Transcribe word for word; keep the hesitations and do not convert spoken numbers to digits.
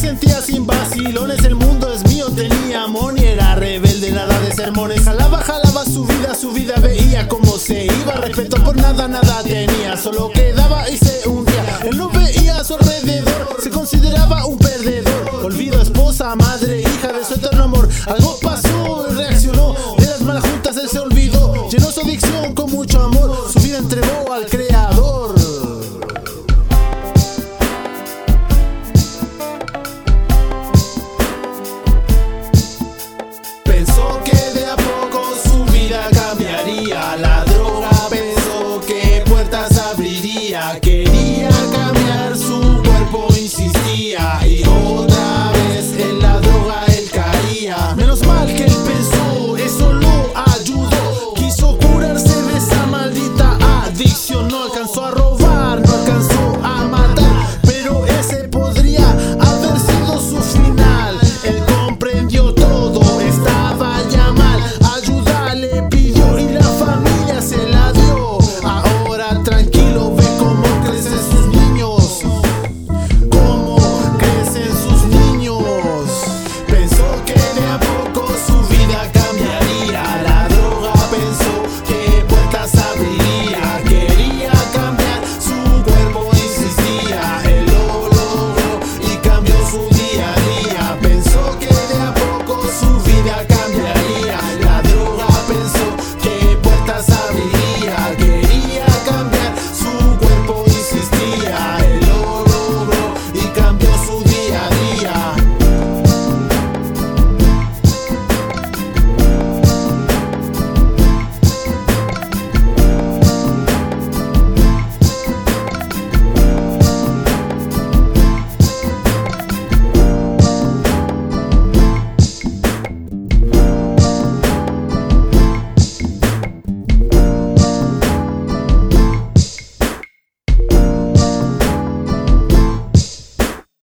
sentía sin vacilones, el mundo es mío, tenía amor y era rebelde, nada de sermones. Jalaba, jalaba su vida, su vida veía cómo se iba. Respeto por nada, nada tenía, solo quedaba y se hundía. Él no veía a su alrededor, se consideraba un perdedor. Olvido a esposa, madre, hija de su eterno amor. Algo pasó, reaccionó, de las malas juntas él se olvidó. Llenó su adicción con mucho amor, su vida entregó al creador. Pensó que de a poco su vida cambiaría. La droga pensó que puertas abriría, que